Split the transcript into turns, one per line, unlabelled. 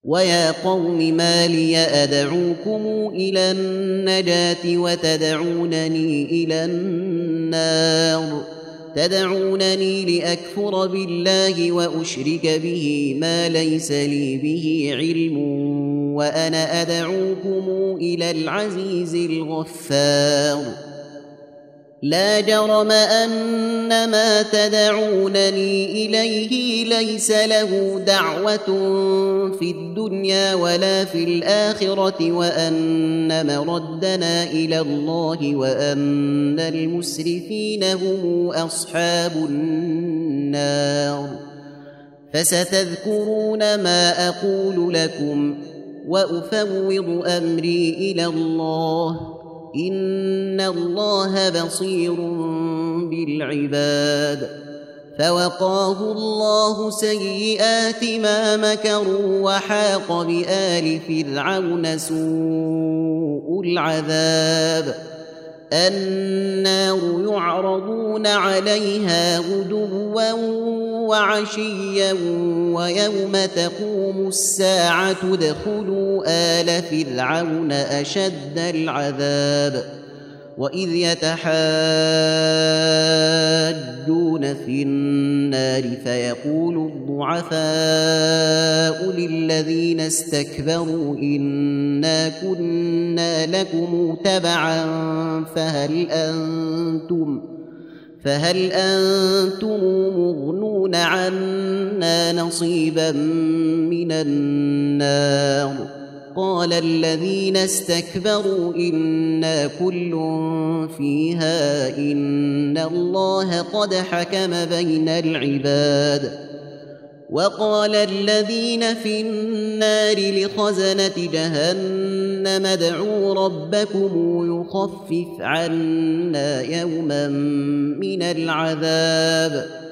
ويا قوم ما لي أدعوكم إلى النجاة وتدعونني إلى النار تدعونني لأكفر بالله وأشرك به ما ليس لي به علم وأنا أدعوكم إلى العزيز الغفار لا جرم أن ما تدعونني إليه ليس له دعوة في الدنيا ولا في الآخرة وأن مردنا إلى الله وأن المسرفين هم أصحاب النار فستذكرون ما أقول لكم وأفوض أمري إلى الله إن الله بصير بالعباد فوقاه الله سيئات ما مكروا وحاق بآل فرعون سوء العذاب النار يعرضون عليها غدوا وعشيا ويوم تقوم الساعة ادخلوا آل فرعون أشد العذاب وإذ يتحاجون في النار فيقول الضعفاء للذين استكبروا إنا كنا لكم تبعا فهل أنتم مغنون عنا نصيبا من النار قال الذين استكبروا إنا كل فيها إن الله قد حكم بين العباد وقال الذين في النار لخزنة جهنم ادعوا ربكم يخفف عنا يوما من العذاب